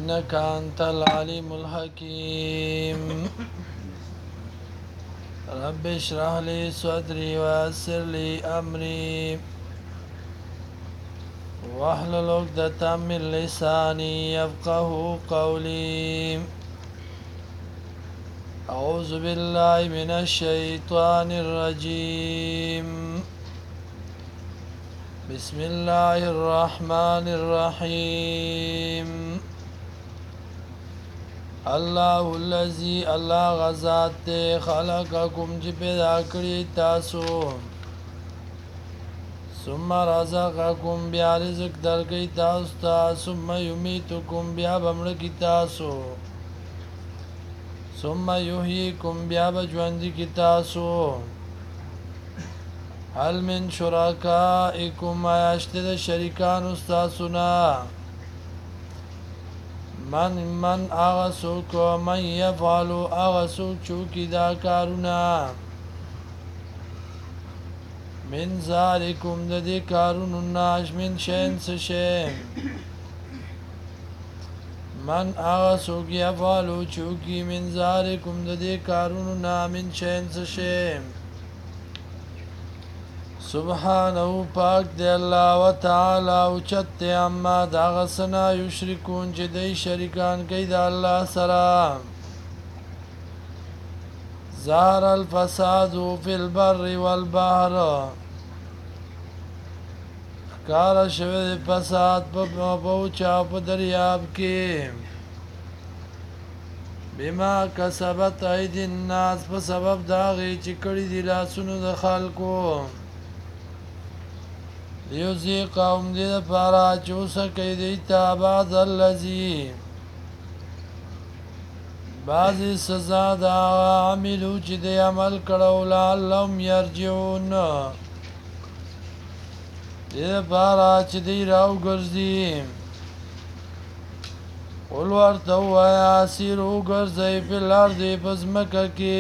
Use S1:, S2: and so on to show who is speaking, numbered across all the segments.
S1: إنك أنت العليم الحكيم رب اشرح لي صدري ويسر لي أمري واحلل عقدة من لساني يفقه قولي أعوذ بالله من الشيطان الرجيم بسم الله الرحمن الرحيم الله الذي الله غزات خلقكم جبدا کړی تاسو ثم رزقكم بیا رزق درکې تاسو ته ثم يميتكم بیا بمړ کی تاسو ثم يحييكم بیا بجوند کی تاسو هل من شرکائکم ایاشتد شریکان استاسونا من آغا سوکو من یفعلو آغا سوک چوکی دا کارونا من ذالکم دا دی کارونو ناش من شین سشیم من آغا سوک یفعلو چوکی من ذالکم دا دی کارونو نا من شین سشیم سبحانه پاک دی الله وتعالى اوچت اما دا غسنا یشرکون چې دی شریکان کوي د الله سره ظهر الفساد فی البر والبحر ښکاره شوی دی فساد په اوچا په دریاب کې بما کسبت ایدی الناس په سبب د هغې چې کړي دي لاسونو د خلکو لیذیقهم دې دپاره چې وسکئ دوی ته بعض الذي بعضې سزا د هغه عملو چې دوی عمل کړی و لعلهم یرجعون دې دپاره چې دوی راوګرځي قل ورته ووایه سیرو وګرځئ فی الارض په ځمکه کې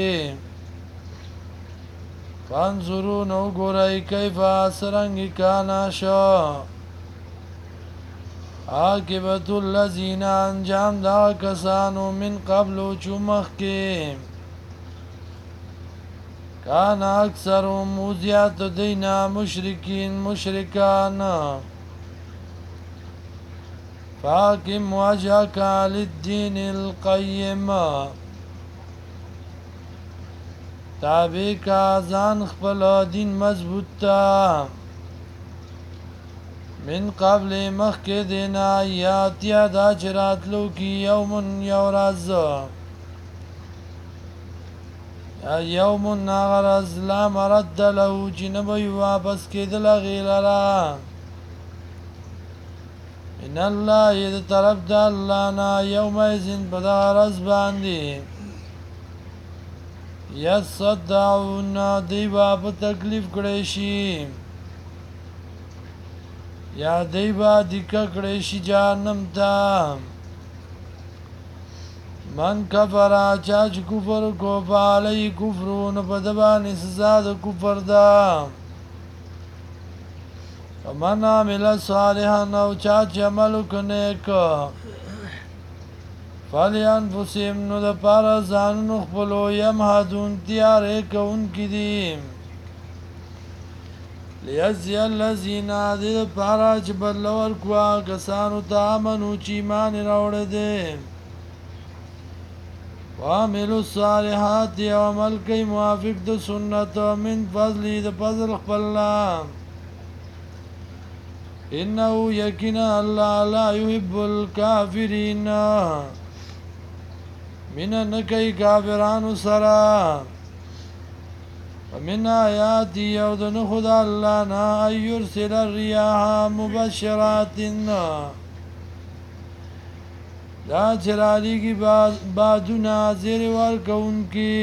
S1: فانظرون وګورئ کیف څرنګې کانا شو عاقبت الذین انجام د هغه کسانو من قبلو چې مخکې کان اکثرهم زیات دوی نه مشرکین مشرکان فاقم وجهک للدین القیم تابع کا ځان خپل دین مضبوط تا من قبل مخکې دینا یاتیا دا چې راتلو کی یوم یو ورځ یوم هغه ورځ لا مرد له چې نه به واپس کېدل هغې لره من الله د طرف د الله نه یومئذ په دغه ورځ باندې یصدعون دی با په تکلیف کړی شي یا دی با دیکه کړی شي جهنم ته من کفر چا چې کفر کو فعلی کفرو نو په ده باندې سزا د کفر ده ومن عمل صالحا او چا چې عمل وکړ نیک فلانفسهم نو د پاره ځانونو خپلو یمهدون تیارې کوونکي دي لیجزی الذین دې دپاره چې بدله ورکړو هغه کسانو ته امنو چې ایمان یې راوړی دی وعملوا الصالحات او عمل کوي موافق د سنت من فضلي د فضل خپل نه انه یقینا الله لا يحب الکافرین مینه نه کوي کافرانو سره ومن آیاتی او د نښو د الله نه ان یرسل الریاح مبشرات دا چې رالیږي بادونه زیرې ورکوونکي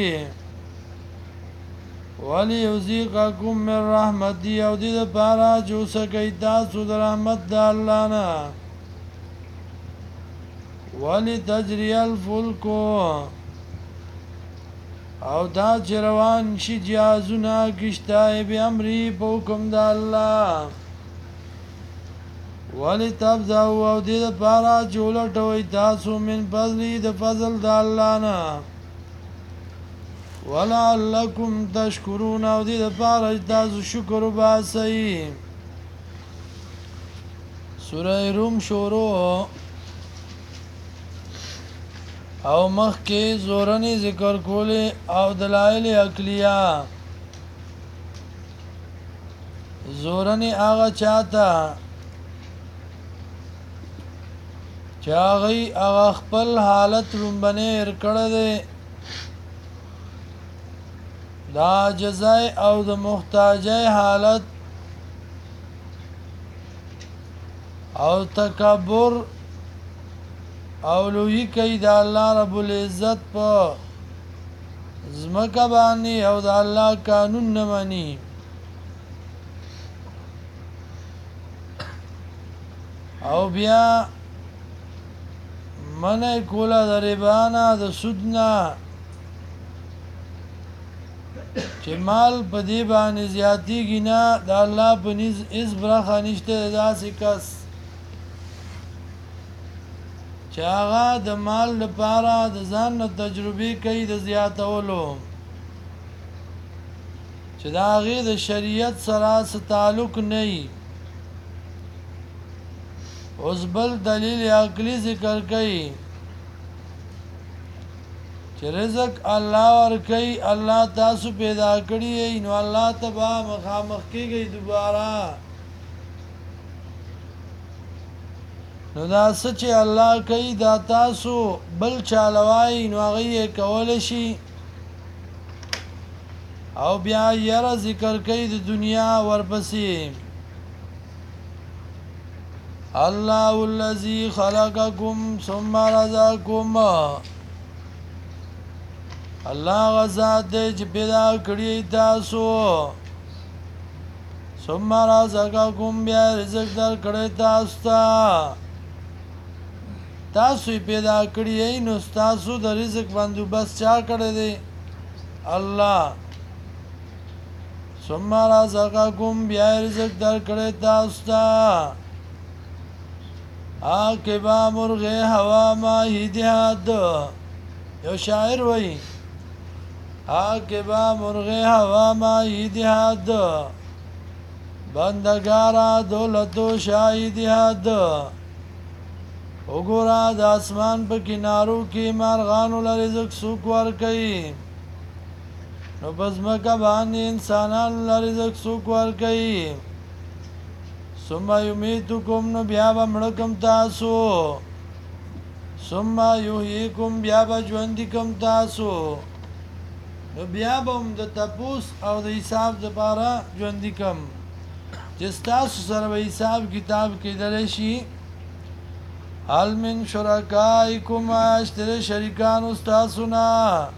S1: ولیذیقکم من رحمتي او دې دپاره چې وڅکئ تاسو د رحمت د الله نه ولتجري الفلک او دا چې روان شي جهازونه کشتۍ بامرې په حکم د الله ولتبتغوا او دې دپاره چې ولټوئ تاسو من فضلې د فضل د الله نه ولعلکم تشکرون او دې دپاره چې تاسو شکر وباسئ سوره روم شروع او مخکې زورنې ذکر کولې او دلایل عقلیه زورنې هغه چاته چې هغه خپل حالت لومبنی هېر کړی دی د عاجزۍ او د محتاجۍ حالت او تکبر او لویی کوي د الله رب العزت په ځمکه باندې او د الله قانون نه مني او بیا منع کوله د ربا نه د سود نه چې مال په دې باندې زیاتېږي نه د الله په نزد هېڅ برخه نشته د داسې کس چې هغه د مال لپاره د ځان نه تجربې کوي د زیاتولو چې د هغې د شریعت سره څه تعلق نه وي اوس بل دلیل عقلي ذکر کوي چې رزق الله ورکوي الله تاسو پیدا کړي یې نو الله ته به مخامخ کېږئ دوباره نو دا څه چې الله کوي دا تاسو بل چاله وایي نو هغه یې کولی شي او بیا یره ذکر کوي د دنیا ورپسې الله الذي خلقكم ثم رزقكم الله غزاد دې چې پیدا کړی تاسو ثم رزقكم بیا رزق در کړی تاسو ته تاسو پیدا کړی نو تاسو د رزق بندوبست چا کړی دی الله ثم رزقكم بیا رزق در کړی تاسو ته آکبا مرغی هوا ماهی دهاد یو شاعر وی آکبا مرغی هوا ماهی دهاد بندگارا دولتو شاهی دهاد وګورا د اسمان په کنارو کې مارغانو له رزق څوک ورکوي نو په ځمکه باندې انسانانو له رزق څوک ورکوي ثم یمیتکم نو بیا به مړه کم تاسو ثم یحییکم بیا به ژوندي کم تاسو نو بیا به هم د تپوس او د حساب دپاره ژوندي کم چې ستاسو سره به حساب کتاب کېدلی شي هل من شرکائکم اشتر شریکانو ستاسو نه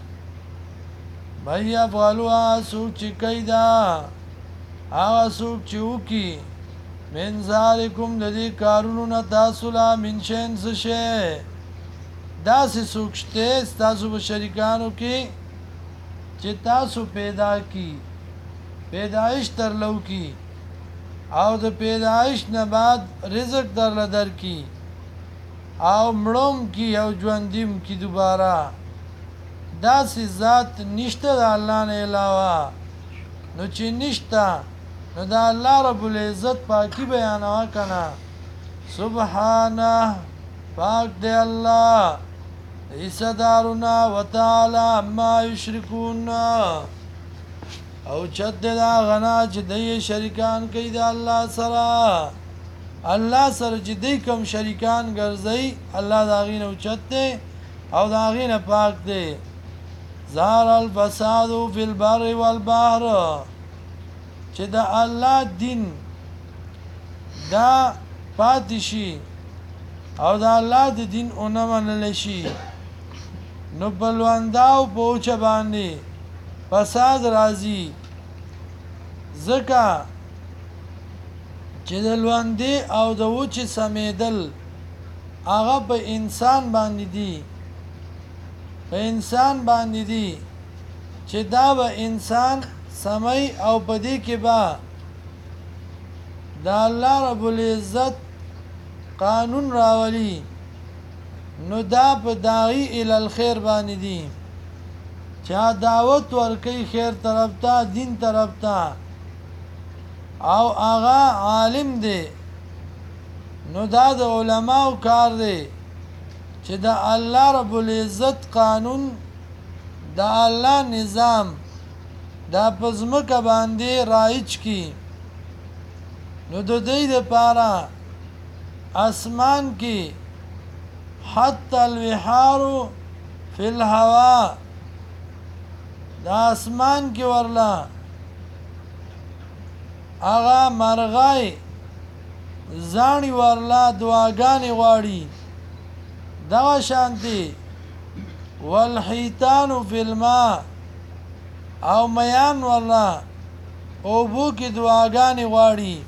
S1: من یفعلوها څوک چې کوي دا هغه څوک چې وکړي من ذالکم د دې کارونو نه تاسو لا من شین څه شی داسې څوک شته ستاسو په شریکانو کې چې تاسو پیدا کی پیدایش درلو کی او د پیدایش نه بعد رزق درله درکي او مړوم کی او ژوندیم کی دوباره داسې ذات نشته د الله نه علاوه نو چې نشته نو دا الله رب العزت پاکی بیانوه کنه سبحانه پاک دی الله ایسادارنا وتعالی اما یشرکون او چت دا غنا چې دی شریکان کوي د الله سره الله سره چې دی کوم شریکان ګرځي الله دا غي نو چت دی او دا غي نه پاک دی زار الفساد فی البر والبحر چې د الله دین دا پاتشي او د الله د دین اونه منل شي نو بلونداو پوچ باندې فساد راځي ځکه چې د لوندې او د وچ سمیدل هغه په انسان باندې دي په انسان باندې دي چې دا به انسان سمي او پدې کې با د الله رب العزت قانون راولي نو دا په داعی الی الخير باندې دي چا دعوت ورکي خیر طرف ته دین طرف ته او هغه عالم دی نو دا د علماو کار دی چې د الله رب العزت قانون د الله نظام دا پزمکه باندې رایج کی نو د دې لپاره اسمان کې حتی الوحار فی الهوا دا اسمان کې ورلا هغه مرغای ځاني ورلا دعاګانې غواړي دا شانتي والحیتان فی الماء او میان ورلا او بو کې دعاګانې غواړي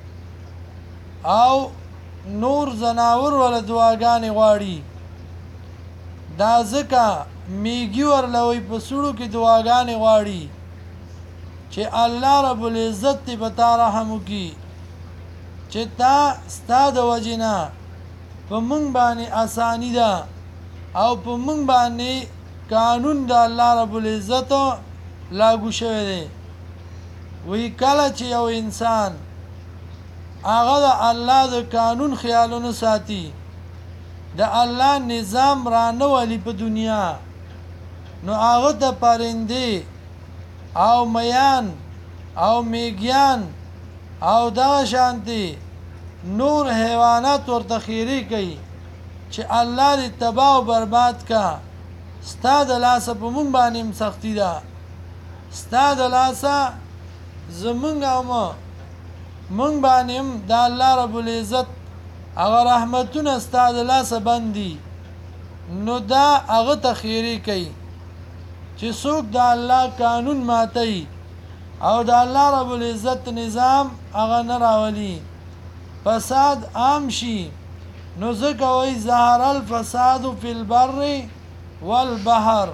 S1: او نور زناور ولا دعاګانې غواړي دا ځکه میږي ورلوي په سړو کې دعاګانې غواړي چې الله رب العزت تی بتا رحم وکي چې تا ستا د وجنا په مونږ باندې اسانی ده او په مونږ باندې قانون د الله رب العزت لاګو شوی دی وی کله چې یو انسان هغه د الله د قانون خیالونو ساتي د الله نظام رانه ولی په دنیا نو هغه ته پرندې او میان او میګیان او دا شانتي نور حیوانات ورته خیری کوي چې الله دې تباہ او برباد کا ستا د لاسه په مونږ باندې سختی ده ستا د لاسه زمونږ او مونږ باندې د الله رب العزت هغه رحمتونه ستا د لاسه بندي نو دا هغه ته خیری کوي چې څوک د الله قانون ماتي او د الله رب العزت نظام هغه نه راولي فساد عام شي نو ځکه وایي ظهر الفساد فی البر والبحر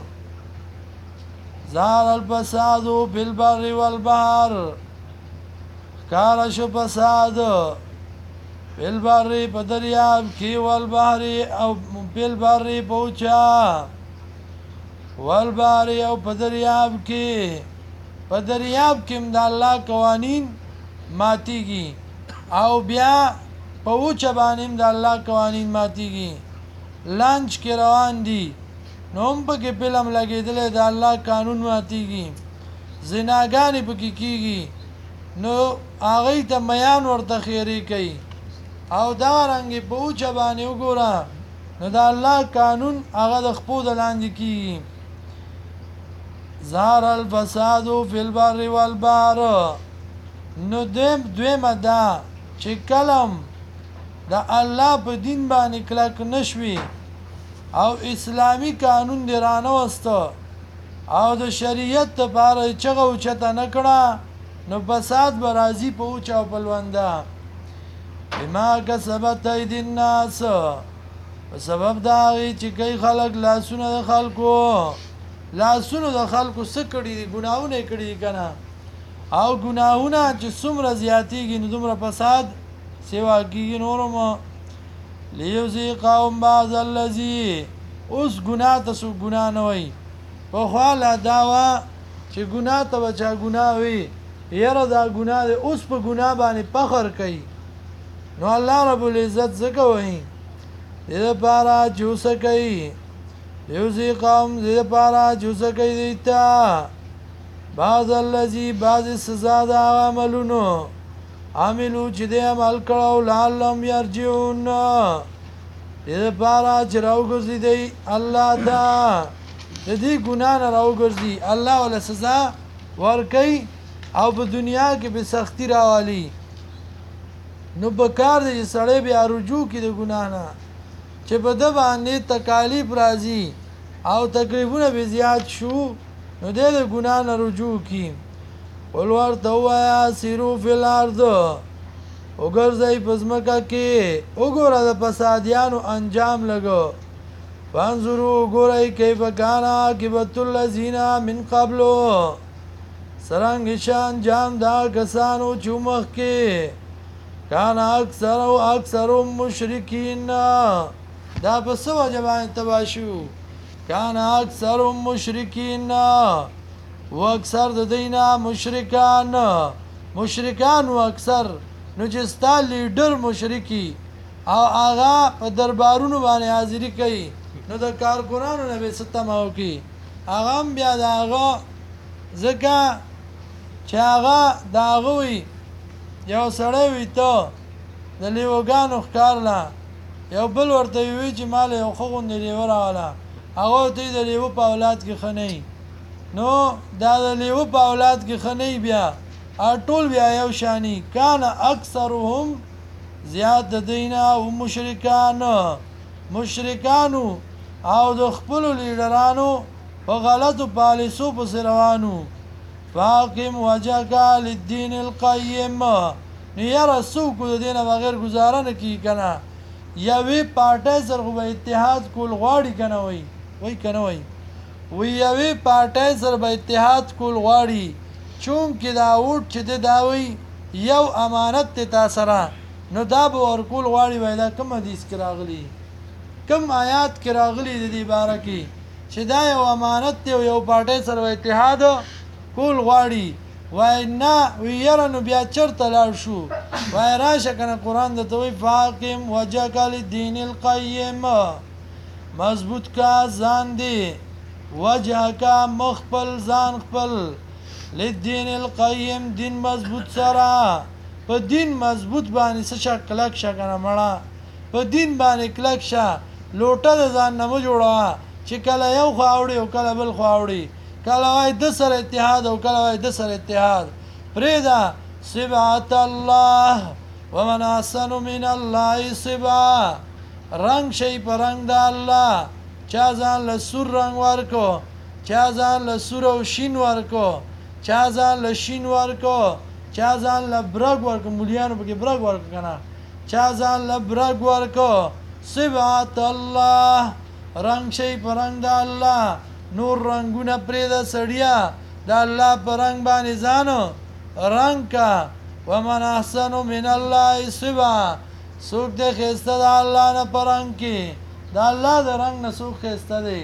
S1: ظهر الفساد فی البر والبحر ښکاره شو فساد فی البر په دریاب کې والبحر او فی البر په اوچا والبحر او په دریاب کې په دریاب کې د الله قوانین ماتیږي او بیا په اوچه باندې د الله قوانین ماتیږي لانچ کې روان دي نو هم پکې فلم لګېدلی د الله قانون ماتیږي زناګانې پکې کېږي نو هغوی ته میان ورته خیرې کوي او دا رنګې په اوچه باندې وګوره نو د الله قانون هغه د خپو د لاندې کېږي ظهر الفساد فی البر والبحر نو دویمه دا چې کلم د الله په دین باندې کلک نشوي او اسلامی قانون دی رانوسته او د شریعت لپاره چغه اوچته نه کړه نو فساد به راځي په اوچه او پلونده بما کسبت ایدی الناس په سبب د هغې چې کوي خلک لاسونه د خلکو لاسونو د خلکو څه کړي دي ګناهونه یې کړي دي که نه او ګناهونه چې څومره زیاتېږي نو دومره فساد سوا کېږي نورو مو لیذیقهم بعض الذي اوس ګناه ته څوک ګناه نه وایي پخوا لا دا وه چې ګناه ته به چا ګناه وي یاره دا ګناه دی اوس په ګناه باندې فخر کوي نو الله رب العزت ځکه وایي دې دپاره چې اوسه کوي لیذیقهم دې دپاره چې اوسه کوي دوی ته بعض الذي بعض سزا د هغه عملونو عاملو چې دې عمل کړو لعلهم یرجعون دې دپاره چې راوګرځي دی الله ته د دې ګناه نه راوګرځي الله وله سزا ورکوي او په دنیا کې به سختی راولي نو پکار دی چې سړی بیا رجوع کړي د ګناه نه چې په ده باندې تکالیف راځي او تکلیفونه به زیات شو نو دی د ګناه نه رجوع کړي قل ورته ووایه سیرو فی الارض وګرځئ په ځمکه کې وګوره د فسادیانو انجام لګو فانظروا وګورئ کیف کان عاقبة الذین من قبلو څرنګه شه انجام دا کسانو چې مخکې کان اکثرهم مشرکین دا په څه وجه باندې تباه شو کان اکثرهم مشرکین و اکثر د دینا مشرکان و اکثر نو چې ستا لیډر مشرکی او هغه په دربارونو باندې حاضری کوي نو د کارکونانو نه به څه تمه وکړي هغه هم بیا د هغه ځکه چې هغه د هغه وي یو سړی وي ته د لیوګانو ښکارله یو بل ورته وي چې مال یو ښه غوندې لیوه راوله هغه ته د لیوه په اولاد کې ښه نه نو دا د لیوه په اولاد کې ښه نه بیا ټول بیا یو شانی کان اکثرهم زیاد د دینه او مشرکانو او د خپلو لیډرانو په غلطو پالیسو پسې روانو فاقم وجهک للدین القیم نو یاره څوک د دې نه بغیر ګزاره نه کیږي که نه یوې پارټۍ سره خو به اتحاد کول غواړي که نه وایي که نه وایي یوې پارټۍ سره به اتحاد کول غواړي چونکې دا ووټ چې دی دا وایي یو امانت دی تا سره نو دا به ورکول غواړي وایي دا کوم حدیث کې راغلي کوم آیات کې راغلي د دې باره کې چې دا یو امانت دی او یو پارټۍ سره به اتحاد کول غواړي وای نه وی یاره نو بیا چرته لاړ شو وای راشه که نه قرآن درته وایي فاقم وجهک للدین القیم مضبوط کا ځان دی وجهک مخ خپل ځان خپل للدین القیم دین مضبوط سره په دین مضبوط باندې څه شه کلک شه که نه مړه په دین باندې کلک شه لوټه د ځان نه مه جوړوه چې کله یو خوا اوړي او کله بل خوا اوړي کله وای د سره اتحاد او کله وای د سره اتحاد پرېږده صبغة الله ومن احسن من الله صبغة رنګ شي په رنګ د الله چا ځان له سور رنګ ورکو چا ځان له سور او شین ورکو چا ځان له شین ورکو چا ځان له برګ ورکو مولیانو پکې برګ ورکو که نه چا ځان له برګ ورکو صبغة الله رنګ شي په رنګ د الله نور رنگونه پرېږده سړیه د الله په رنګ باندې ځان رنګ کا ومن احسن من الله صبغة څوک دی ښایسته د الله نه په رنګ کې د الله د رنګ نه څوک ښایسته دی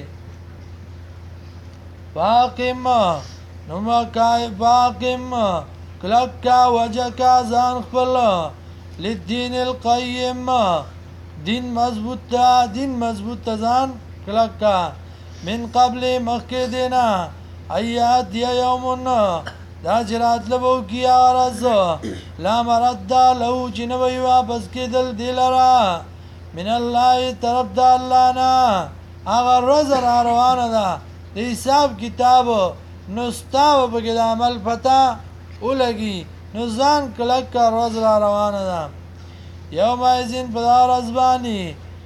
S1: فاقم نو فاقم کلک کا وجه کا ځان خپل للدین القیم دین مضبوط ته ځان کلک کا من قبل مخکې دینا ایات یا یومن دا چې راتله به وکړي هغه ورځ لا مرد له چې نه به وي واپس کېدل دې لره من الله طرف د الله نه هغه ورځ را روانه ده د حساب کتاب نو ستا به پکې د عمل پته ولګي نو ځان کلک که ورځ را روانه ده یومئذ په دا ورځ باندې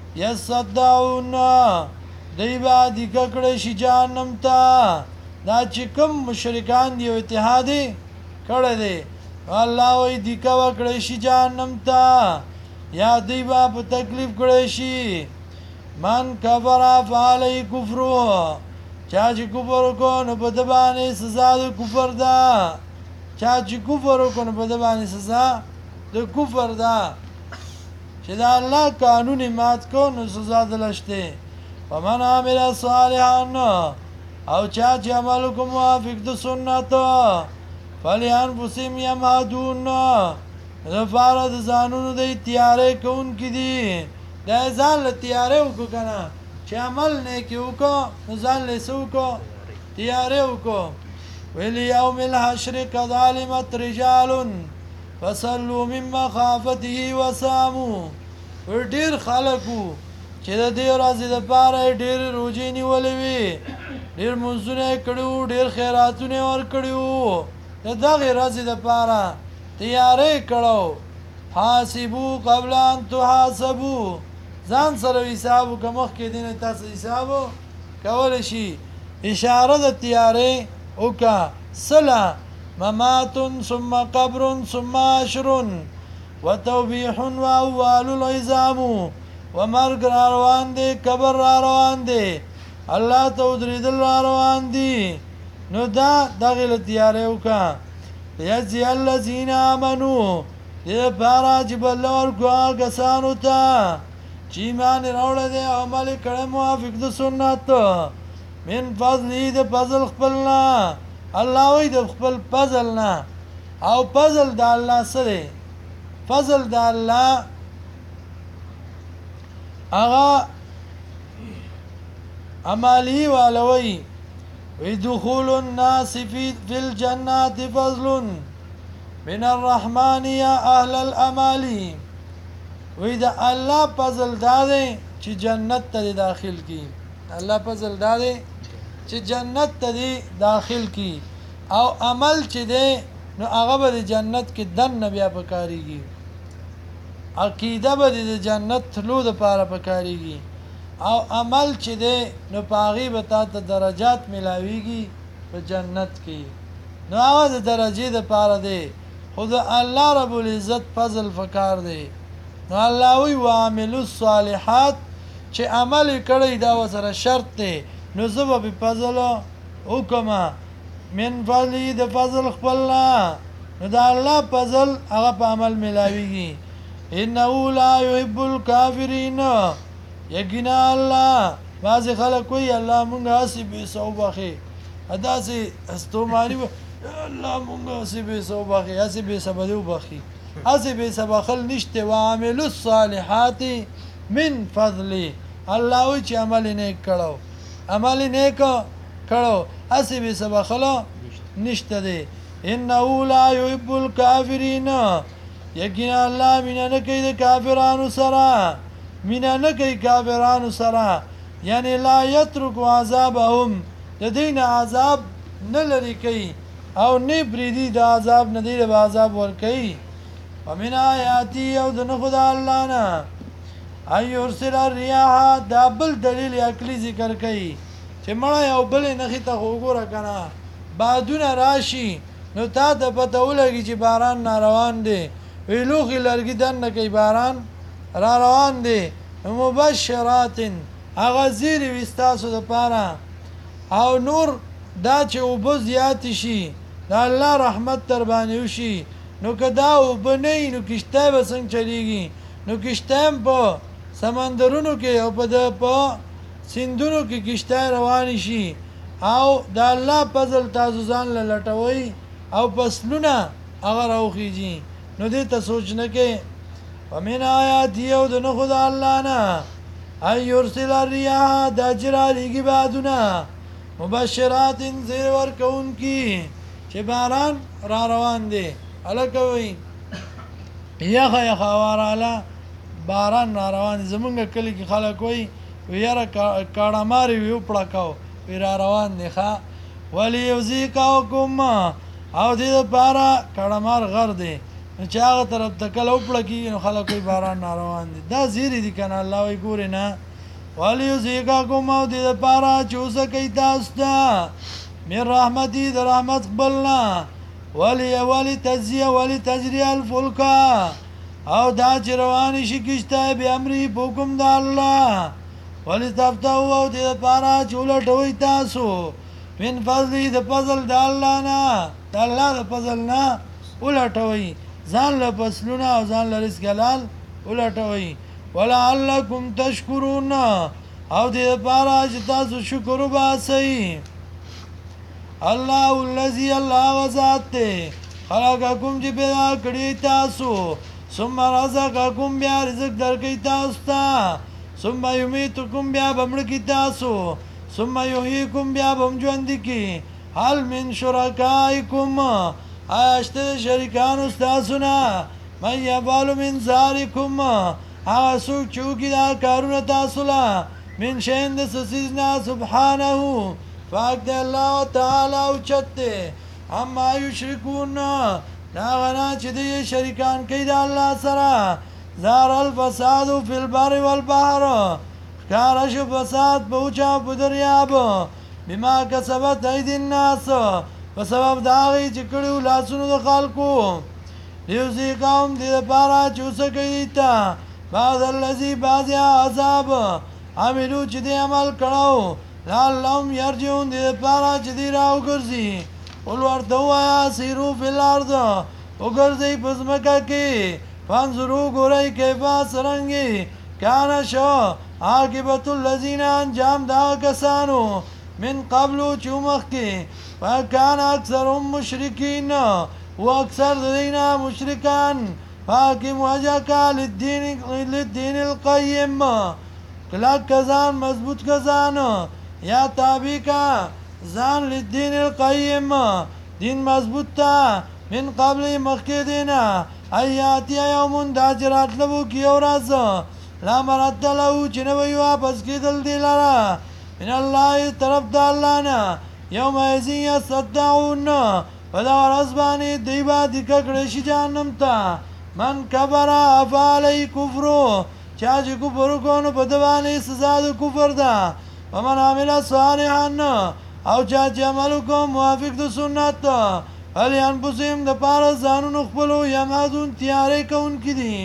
S1: یصدعون دی با دیکه کړی شي جهنم ته دا چې کوم مشرکان دی او اتحاد یې کړی دی الله وایي دیکه به کړی شي جهنم ته یا دی به په تکلیف کړی شي من کفر فعلی کفرو چا چې کفر وکړو نو په ده باندې سزا د کفر ده چا چې کفر وکړو نو په ده باندې سزا د کفر ده چې د الله قانون یې مات کړو نو سزا دله شته ومن عمل صالحا او چا چې عمل وکړو موافق د سنت فلانفسهم یمهدون دپاره د ځانونو دی تیاری کوونکي دي دا یې ځان له تیاری وکړو که نه چې عمل نیکي وکړو نو ځان له یې څه وکړو تیاری وکړو ولیوم الحشر قد علمت رجال فصلوا من مخافته وصاموا ډېر خلک وو چې د دې ورځې دپاره یې ډېرې روژې نیولې وې ډېر مونځونه یې کړي وو ډېر خیراتونه یې ورکړي وو د دغې ورځې دپاره تیاری کړو حاسبو قبل ان تحاسبو ځان سره حساب وکړه مخکې دې نه تاسو حساب کولی شي اشاره د تیاری وکړه صله ممات ثم قبر ثم حشر وتوبیح واول العظام ومرګ را روان دی قبر را روان دی الله ته ودرېدل را روان دي نو دا دغې له تیاری وکړه یجزي الذین آمنو دې لپاره چې بدله ورکړو هغه کسانو ته چې ایمان یې راوړی دی او عمل یې کړی موافق د سنت من فضلې د فضل خپل نه الله وایي د خپل فضل نه او فضل د الله څه دی فضل د الله هغه عملی والوی وی دخول الناس فی الجنات فضل من الرحمن یا اهل الامالی وی دا الله فضل داده چې جنت ته داخل کی الله فضل داده چې جنت ته داخل کی او عمل چې دی نو هغه به جنت کې دن بیا پکاريږي عقیده به د جنت تلو د پاره پکاريږي او عمل چې دی نو پاغي به ته درجات ملاويږي په جنت کې نو هغه د درجه د پاره دی خود الله رب العزت فضل فکار دی نو الله وی وعملوا الصالحات چې عمل کړی دا وسره شرط دی نو زه به فضل وکما من فضل د فضل خپلنا نو دا الله فضل هغه په عمل ملاويږي انه لا يحب الكافرين یقینا الله بعض خلک کوي الله مونږه اسی به صوبخه ادا سي استومانی الله مونږه اسی به صوبخه اسی به سبدو بخي اسی به سبخل نشته وعمل الصالحات من فضل الله وی چې عمل نه کړو عمل نه کړو اسی به سبخلو نشته دي انه لا يحب الكافرين یقینا الله مینا نه کوي د کافرانو سره مینا نه کوي کافرانو سره یعنی لا يترك عذابهم د دین عذاب نه لري کوي او نه بریدي د عذاب نه دی د عذاب ور کوي ومن آیاتی او د نه خدای الله نه اي يرسل الرياح دا بل دلیل عقلی ذکر کوي چې مړه یو بل نه خي ته وګوره کنه بادونه راشي نو تا ته پته ولګي چې باران ناروان دی ویلوخي لرګي دنه کوي باران را روان دی مبشرات هغه زیری وستاسو د پاره او نور دا چې وب زیات شي دا الله رحمت تر باندې وشي نو کدا وب نه نو کشته به څنګه چلیږي نو کشته په سمندرونو کې او په سیندونو کې کشته روان شي او دا الله فضل تاسو ځان لټوي او فصلونه هغه راوخیږي نو دې ته سوچ نه کې ومن آیات یو د نه خدای الله نه اي يرسل الرياح دا جرالیږي بادونه مبشرات زیر ورکون کی چې باران را روان دی الکوي یخه یخه واراله باران را روان زمونږ کلی کې خلک وي ویره کاړه ماري ویو پړکاو ویرا روان دی ښا ولی یوزیکاکم او دې لپاره کاړه مار غر دی چې هغه طرف ته کله وپړکی نو خلک وي باران روان دي دا زیری دي کنه الله وی ګوري نه ولی یوزیکاکم او دې لپاره چوسه کوي تاسو ته مې رحمتي د رحمت بلنا ولی تجری الفلک او دا چې روان شي کشته به امرې په حکم د الله ولی تفتو او دې لپاره چولټوي تاسو من فضل د فضل د الله نه د الله د فضل نه ولټوي ځان له فصلونه او ځان له رزق حلال ولټوي ولعلکم تشکرون او دې لپاره چې تاسو شکر وباسئ الله الذي الله وذات خلقکم چې پیدا کړی تاسو ثم رزقکم بیا رزق درکې تاسو ته ثم یمیتکم بیا بمړ کی تاسو ثم یحییکم بیا بم ژوند کی هل من شرکائکم اشته شریکان تاسو نه مې یبال من ذالکم هغه څوک چې وکړي دا کارونه تاسو لا من شین د سسیزنا سبحانه پاک دی الله تعالی او چته اما یشرکون ناغنا چې دی شریکان کوي د الله سره زار الفساد فی البر والبحر کار شو فساد په اوچا په دریاب بما کسبت ایدی الناس په سبب دا غي چې کړو لاسونو د خلکو دیوزی قوم دې لپاره چوسه کوي تا بعض الذی بعض عذاب عملو چې دې عمل کړو لعلهم يرجعون دې لپاره چې دې راو ګرځي ول ورته وایا سیرو فی الارض وګرځئ په ځمکه کې فانظروا ګورئ کیفه څرنګې کانه شو عاقبت الذین انجام دا کسانو من قبلو چې مخکې فکان اکثرهم مشرکین و اکثر د دینا مشرکان فاقم وجهک للدین القیم کلک کزان مضبوط کزان یا تابع کا ځان للدین القیم دین مضبوط تا من قبل مخکې دینا ایاتی یومون دا چې راتلبو کې یو ورځ لا مرد له چې نه وي واپس کېدل دی لره من الله طرف د الله نه یومئذ یصدعون په دغه ورځ باندې دوی به دیکه کړی شي جهنم ته من کفر افعلی کفرو چا چې کفر وکړو نو په ده باندې سزا د کفر ده ومن عمل صالحا او چا چې عمل وکړو موافق د سنت فلانفسهم دپاره ځانونو خپلو یمهدون تیاری کوونکي دي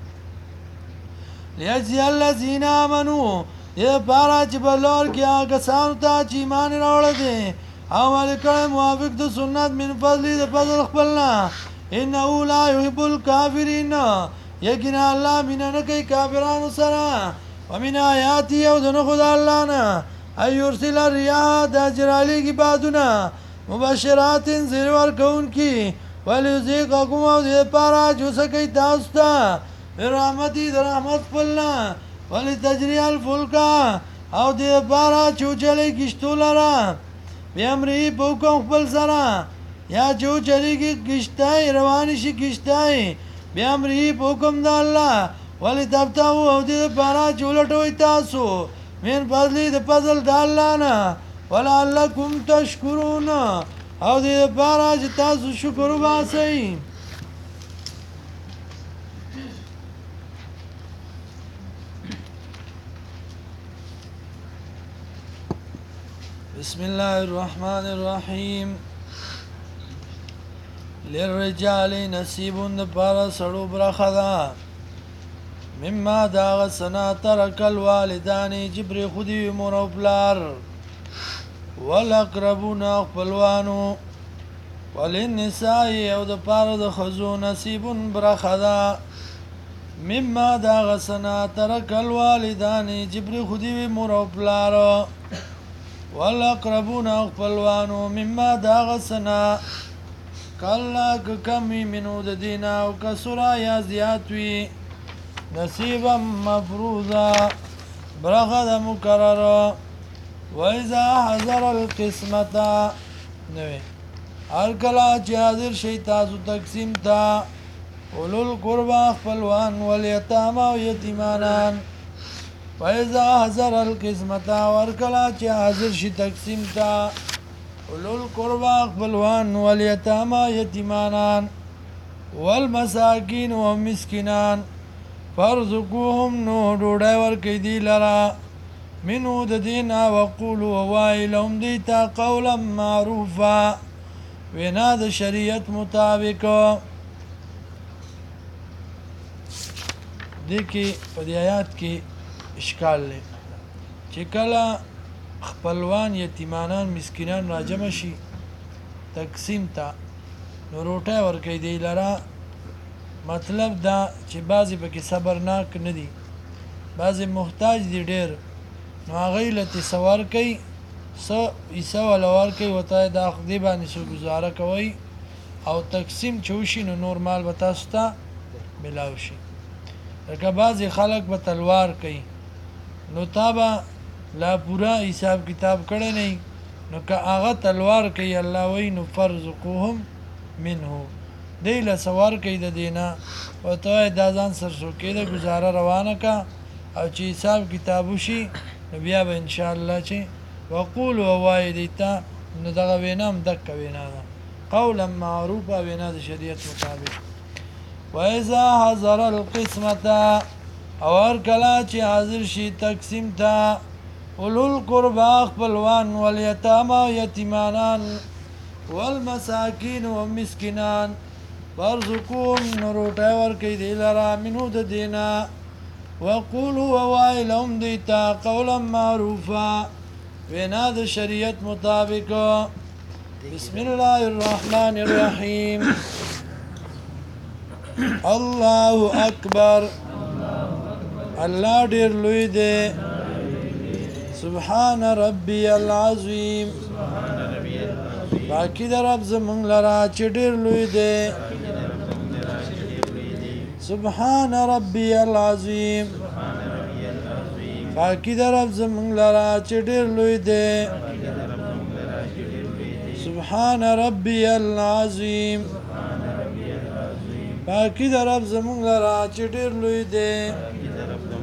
S1: لیجزي الذین آمنوا دې دپاره چې په لار کې هغه کسانو ته چې ایمان یې راوړی دی او عمل کړی موافق د سنت من فضلي د فضل خپل نه انه لا یحب الکافرین یقینا الله مینه نه کوي کافرانو سره ومن آیاتي او د نښو د الله نه ان یرسل الریاح دا چې رالیږي بادونه مبشرات زیر ورکوونکي ولیذیقکم او دې دپاره چې وڅکوي تاسو ته من رحمتي د رحمت خپل نه ولتجري الفلک او دې دپاره چې وچلوي کښتو لره بامرې په حکم خپل سره یا چې وچلېږي کښتۍ روانې شي کښتۍ بامرې په حکم د الله ولتبتغوا او دې دپاره چې ولټوئ تاسو من فضلي د فضل د الله نه ولعلکم تشکرون او دې دپاره چې تاسو شکر وباسئ بسم الله الرحمن الرحیم للرجال نصیب دپاره سړو برخه ده مما دا هغه څه نه ترک الوالدانې چې پرېښودي وي مور او پلار والاقربون خپلوانو وللنساء او دپاره د ښځو نصیب برخه ده مما دا هغه څه نه ترک الوالدانې چې پرېښودي وي مور او پلار والاقربون خپلوانو مما دا هغه څه نه کله که کم وي منو د دې نه او کسره یا زیات وي نصیبا مفروضا برخه د مقرره وإذا حضر القسمة نوې هر کله چې حاضر شي تاسو تقسیم ته اولو القربى خپلوان والیتامه او یتیمانان وإذا حضر القسمة هر کله چې حاضر شي تقسیم ته اولو القربى خپلوان والیتامه یتیمانان والمساکین و مسکینان فرزقوهم نو ډوډۍ ورکوي دي لره منو د دینا وقولو ووایي لهم دیتا قولا معروفا وینا د شریعت مطابق دې کې په دې آیات کې اشکال دی چې کله خپلوان یتیمانان مسکینان راجمع شي تقسیم ته نو روټۍ ورکوي دی لره مطلب دا چې بعضې پکې صبرناک نه دي بعضې محتاج دي ډېر نو هغوی له څه ورکوي څه حصه وله ورکوي ورته دا دې باندې څه ګزاره کوئ او تقسیم چې وشي نو نور مال به تاسو ته میلاو شي لکه بعضې خلک به تلوار کوي نو تا به لا پوره حساب کتاب کړی نه نو که هغه تلوار کوي الله وایي نو فرزقوهم منه دی له څه ورکوي د دې نه ورته وایي دا ځان سرسوکې ده ګزاره روانه که او چې حساب کتاب وشي نو بیا به انشاءالله چې وقول ووایي دی ته نو دغه وینا هم دقه وینا ده قولا معروفه وینا د شریعت مطابق وإذا حضر القسمة او هر کله چې حاضر شي تقسیم ته اولو القربى خپلوان والیتامه یتیمانان والمساکین و مسکینان فارزقوهم نو روټۍ ورکوي دی لره منو د دې نه وقولوا ووایي لهم دوی ته قولا معروفا وینا د شریعت مطابق بسم الله الرحمن الرحیم الله اکبر الله ډیر لوی دی سبحان ربي العظیم باقی در رب زمونږ لرا چې ډیر لوی دی سبحان ربي العظیم باقی در رب زمونږ لرا چې ډیر لوی دی سبحان ربي العظیم باقی در رب زمونږ لرا چې ډیر لوی دی